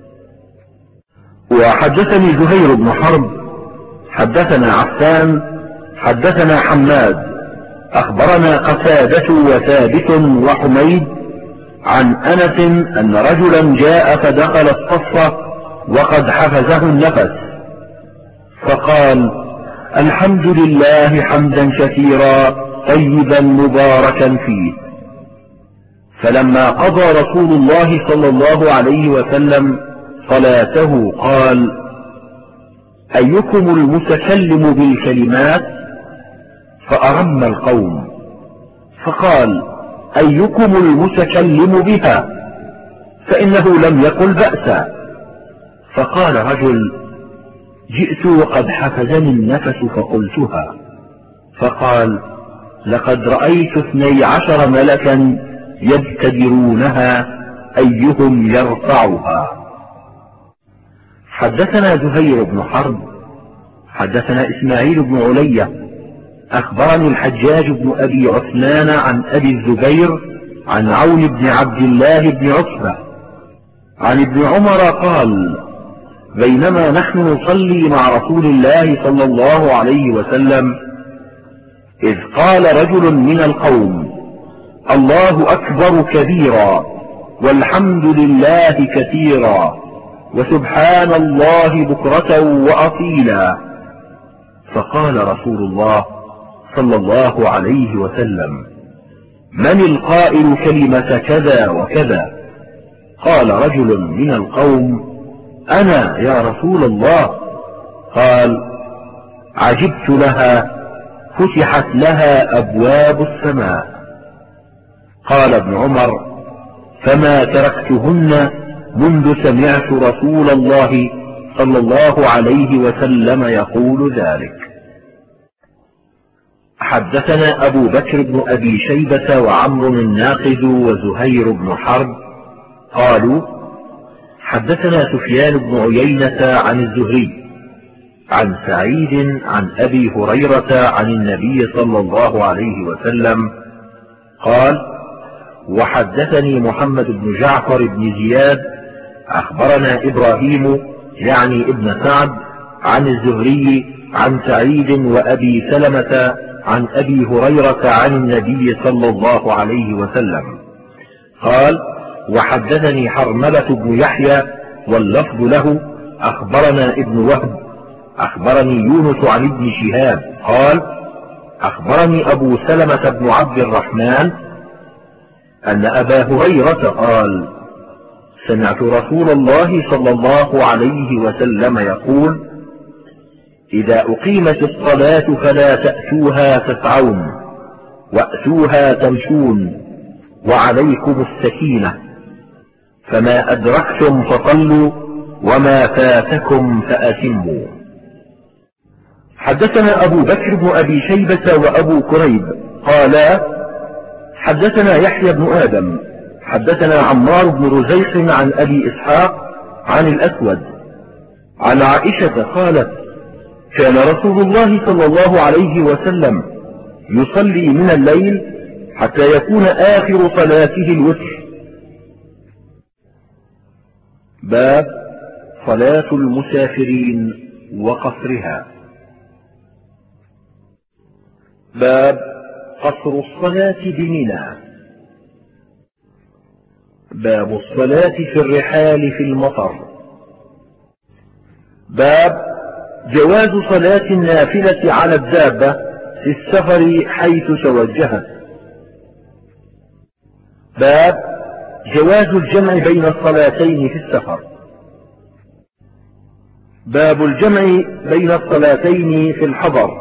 وحدثني زهير بن حرب حدثنا عفان حدثنا حماد أخبرنا قتادة وثابت وحميد عن أنس أن رجلا جاء فدخل الصف وقد حفزه النفس فقال: الحمد لله حمدا كثيرا طيبا مباركا فيه. فلما قضى رسول الله صلى الله عليه وسلم صلاته قال: أيكم المتكلم بالكلمات؟ فأرم القوم، فقال: أيكم المتكلم بها؟ فإنه لم يقل بأسا. فقال رجل: جئت وقد حفزني النفس فقلتها. فقال: لقد رأيت 12 ملكا يبتدرونها أيهم يرفعها. حدثنا زهير بن حرب حدثنا إسماعيل بن علية أخبرني الحجاج بن أبي عثمان عن أبي الزبير عن عون بن عبد الله بن عتبة عن ابن عمر قال: بينما نحن نصلي مع رسول الله صلى الله عليه وسلم إذ قال رجل من القوم: الله أكبر كبيرا والحمد لله كثيرا وسبحان الله بكرة وأصيلا. فقال رسول الله صلى الله عليه وسلم: من القائل كلمة كذا وكذا؟ قال رجل من القوم: أنا يا رسول الله. قال: عجبت لها فتحت لها أبواب السماء. قال ابن عمر: فما تركتهن منذ سمعت رسول الله صلى الله عليه وسلم يقول ذلك. حدثنا أبو بكر بن أبي شيبة وعمر الناقد وزهير بن حرب قالوا: حدثنا سفيان بن عيينة عن الزهري عن سعيد عن أبي هريرة عن النبي صلى الله عليه وسلم قال: وحدثني محمد بن جعفر بن زياد أخبرنا إبراهيم يعني ابن سعد عن الزهري عن سعيد وأبي سلمة عن أبي هريرة عن النبي صلى الله عليه وسلم قال: وحدثني حرملة بن يحيى واللفظ له أخبرنا ابن وهب أخبرني يونس عن ابن شهاب قال: أخبرني أبو سلمة بن عبد الرحمن أن أبا هريرة قال: سمعت رسول الله صلى الله عليه وسلم يقول: إذا أقيمت الصلاة فلا تأتوها تسعون وأتوها تمشون وعليكم السكينة، فما أدركتم فصلوا وما فاتكم فأتموا. حدثنا أبو بكر بن أبي شيبة وأبو كريب قالا: حدثنا يحيى بن آدم حدثنا عمار بن رزيق عن أبي إسحاق عن الأسود عن عائشة قالت: كان رسول الله صلى الله عليه وسلم يصلي من الليل حتى يكون آخر صلاته الوتر. باب صلاة المسافرين وقصرها. باب قصر الصلاة بمنى. باب الصلاة في الرحال في المطر. باب جواز صلاة النافلة على الدابة في السفر حيث توجهت. باب جواز الجمع بين الصلاتين في السفر. باب الجمع بين الصلاتين في الحضر.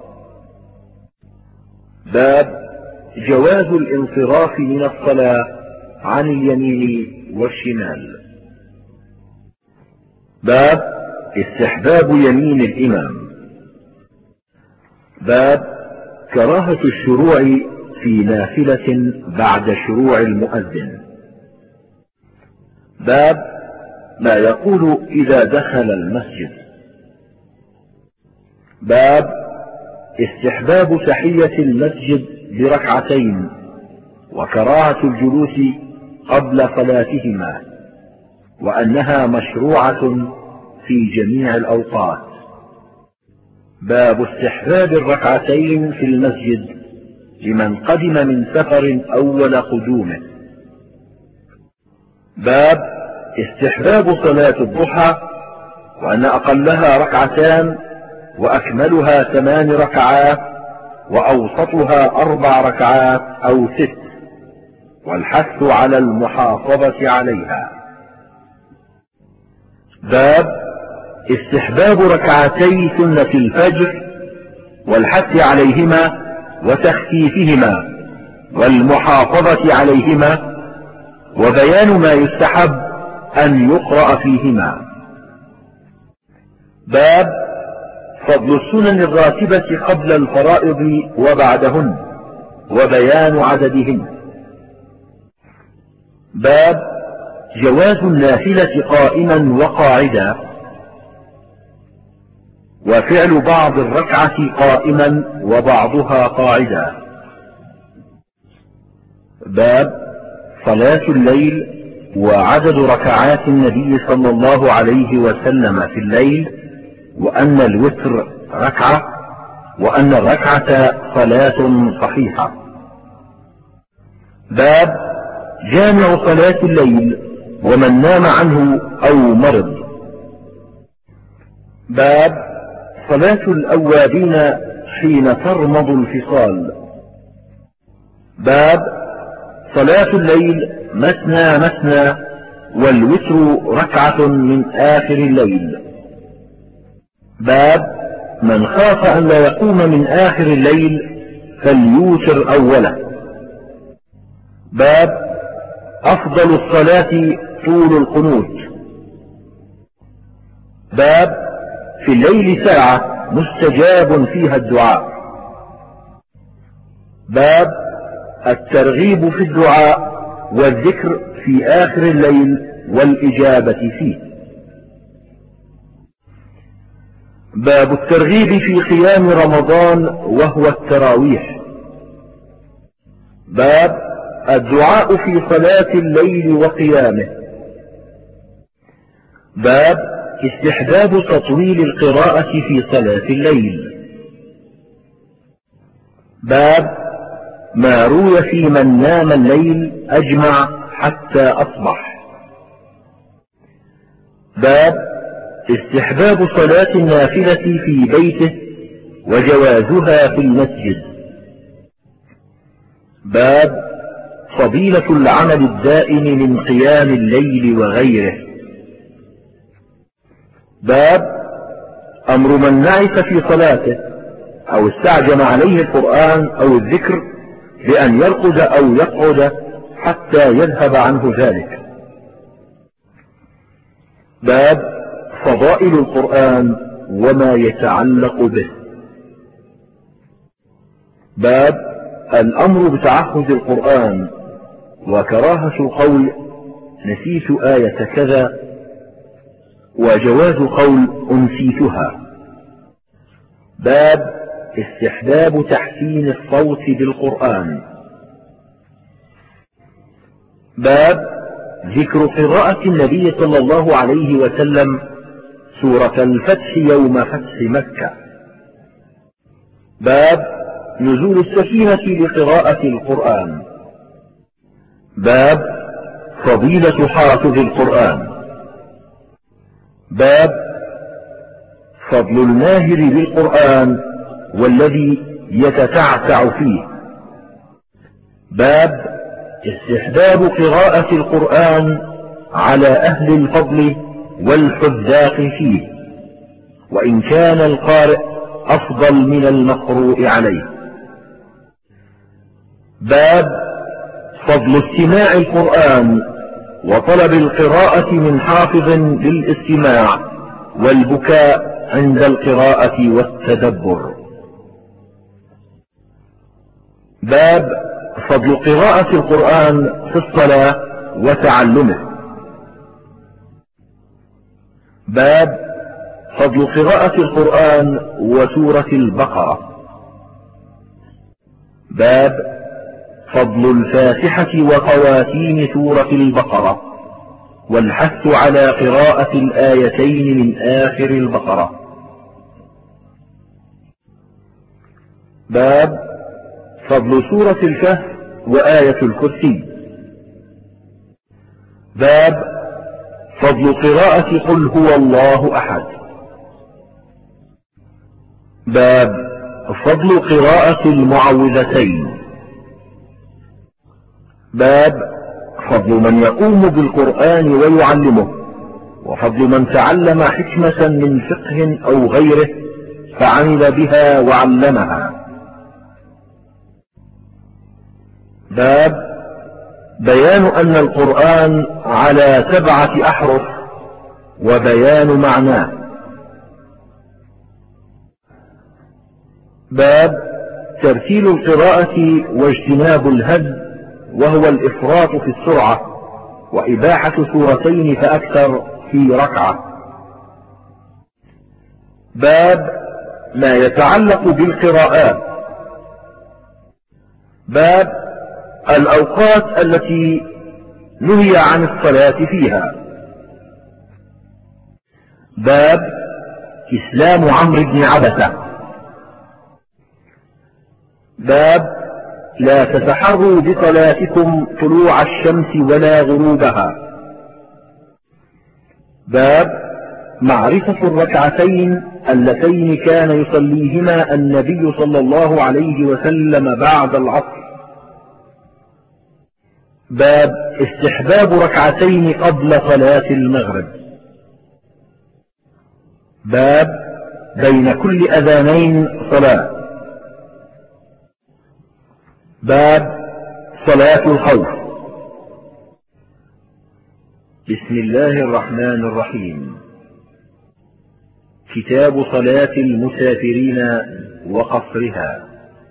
باب جواز الانصراف من الصلاة عن اليمين والشمال. باب استحباب يمين الإمام. باب كراهة الشروع في نافلة بعد شروع المؤذن. باب ما يقول إذا دخل المسجد. باب استحباب تحية المسجد بركعتين وكراهة الجلوس قبل صلاتهما، وأنها مشروعة في جميع الأوقات. باب استحباب الركعتين في المسجد لمن قدم من سفر أول قدومه. باب استحباب صلاة الضحى، وأن أقلها ركعتان وأكملها 8 ركعات وأوسطها 4 ركعات أو 6، والحث على المحافظة عليها. باب استحباب ركعتي سنة الفجر والحث عليهما وتخفيفهما والمحافظة عليهما، وبيان ما يستحب أن يقرأ فيهما. باب فضل السنن الراتبة قبل الفرائض وبعدهن وبيان عددهن. باب جواز النافلة قائما وقاعدا، وفعل بعض الركعة قائما وبعضها قاعدا. باب صلاة الليل وعدد ركعات النبي صلى الله عليه وسلم في الليل، وأن الوتر ركعة، وأن الركعة صلاة صحيحة. باب جامع صلاة الليل ومن نام عنه أو مرض. باب صلاة الأوابين حين ترمض الفصال. باب صلاة الليل مثنى مثنى، والوتر ركعة من آخر الليل. باب من خاف أن لا يقوم من آخر الليل فليوتر أوله. باب أفضل الصلاة طول القنوت. باب في الليل ساعة مستجاب فيها الدعاء. باب الترغيب في الدعاء والذكر في آخر الليل والإجابة فيه. باب الترغيب في قيام رمضان وهو التراويح. باب الدعاء في صلاة الليل وقيامه. باب استحباب تطويل القراءة في صلاة الليل. باب ما روي في من نام الليل أجمع حتى أصبح. باب استحباب صلاة النافلة في بيته وجوازها في المسجد. باب فضيلة العمل الدائم من قيام الليل وغيره. باب أمر من نعس في صلاته أو استعجم عليه القرآن أو الذكر بأن يرقد أو يقعد حتى يذهب عنه ذلك. باب فضائل القرآن وما يتعلق به. باب الأمر بتعهد القرآن وكراهة القول نسيت آية كذا، وجواز قول أنسيتها. باب استحباب تحسين الصوت بالقرآن. باب ذكر قراءة النبي صلى الله عليه وسلم سورة الفتح يوم فتح مكة. باب نزول السكينة لقراءة القرآن. باب فضيلة حافظ القرآن. باب فضل الماهر بالقرآن والذي يتتعتع فيه. باب استحباب قراءة القرآن على أهل الفضل والحذاق فيه. وإن كان القارئ أفضل من المقروء عليه. باب فضل استماع القرآن وطلب القراءة من حافظ للاستماع والبكاء عند القراءة والتدبر. باب فضل قراءة القرآن في الصلاة وتعلمه. باب فضل قراءة القرآن وسورة البقرة. باب فضل الفاتحة وخواتيم سورة البقرة والحث على قراءة الآيتين من آخر البقرة. باب فضل سورة الكهف وآية الكرسي. باب فضل قراءة قل هو الله أحد. باب فضل قراءة المعوذتين. باب فضل من يقوم بالقرآن ويعلمه وفضل من تعلم حكمة من فقه أو غيره فعمل بها وعلمها. باب بيان أن القرآن على 7 أحرف وبيان معناه. باب ترتيل القراءة واجتناب الهد وهو الإفراط في السرعة وإباحة سورتين فأكثر في ركعة. باب ما يتعلق بالقراءات. باب الأوقات التي نهي عن الصلاة فيها. باب إسلام عمرو بن عبسة. باب لا تتحروا بصلاتكم طلوع الشمس ولا غروبها. باب معرفة الركعتين اللتين كان يصليهما النبي صلى الله عليه وسلم بعد العصر. باب استحباب ركعتين قبل صلاة المغرب. باب بين كل أذانين صلاة. باب صلاة الخوف. بسم الله الرحمن الرحيم. كتاب صلاة المسافرين وقصرها.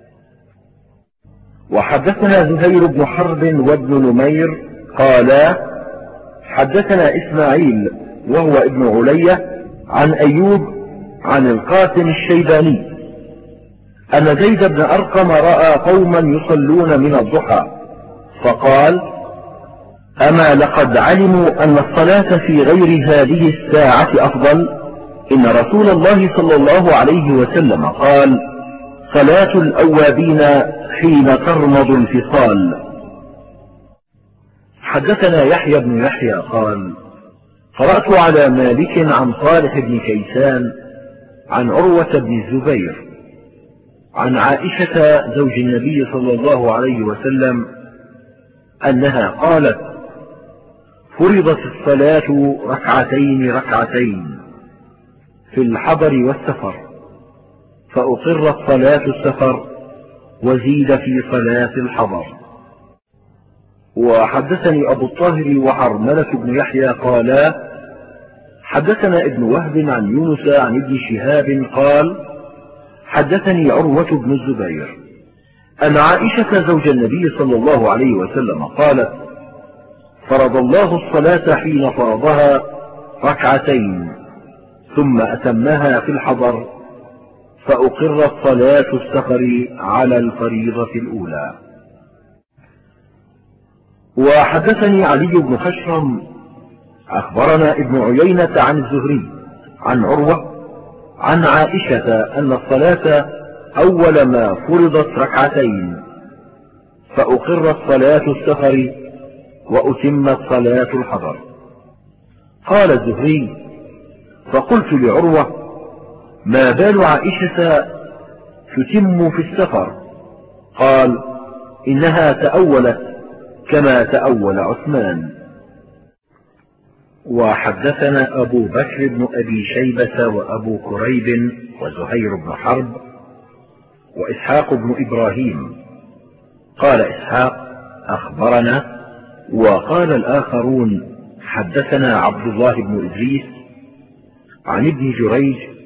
وحدثنا زهير بن حرب وابن نمير قالا حدثنا إسماعيل وهو ابن علية عن أيوب عن القاسم الشيباني أن زيد بن أرقم رأى قوما يصلون من الضحى فقال أما لقد علموا أن الصلاة في غير هذه الساعة أفضل؟ إن رسول الله صلى الله عليه وسلم قال صلاة الأوابين حين ترمض الفصال. حدثنا يحيى بن يحيى قال قرأت على مالك عن صالح بن كيسان عن عروة بن الزبير عن عائشة زوج النبي صلى الله عليه وسلم أنها قالت فرضت الصلاة ركعتين في الحضر والسفر فأقرت صلاة السفر وزيد في صلاة الحضر. وحدثني أبو الطاهر وحرملة بن يحيى قالا حدثنا ابن وهب عن يونس عن ابن شهاب قال حدثني عروة بن الزبير أن عائشة زوج النبي صلى الله عليه وسلم قالت فرض الله الصلاة حين فرضها ركعتين ثم أتمها في الحضر فأقرت صلاة السفر على الفريضة الأولى. وحدثني علي بن خشرم أخبرنا ابن عيينة عن الزهري عن عروة عن عائشة أن الصلاة أول ما فرضت ركعتين فأقرت صلاة السفر وأتمت صلاة الحضر. قال الزهري فقلت لعروة ما بال عائشة تتم في السفر؟ قال إنها تأولت كما تأول عثمان. وحدثنا أبو بكر بن أبي شيبة وأبو كريب وزهير بن حرب وإسحاق بن إبراهيم. قال إسحاق أخبرنا، وقال الآخرون حدثنا عبد الله بن إدريس عن ابن جريج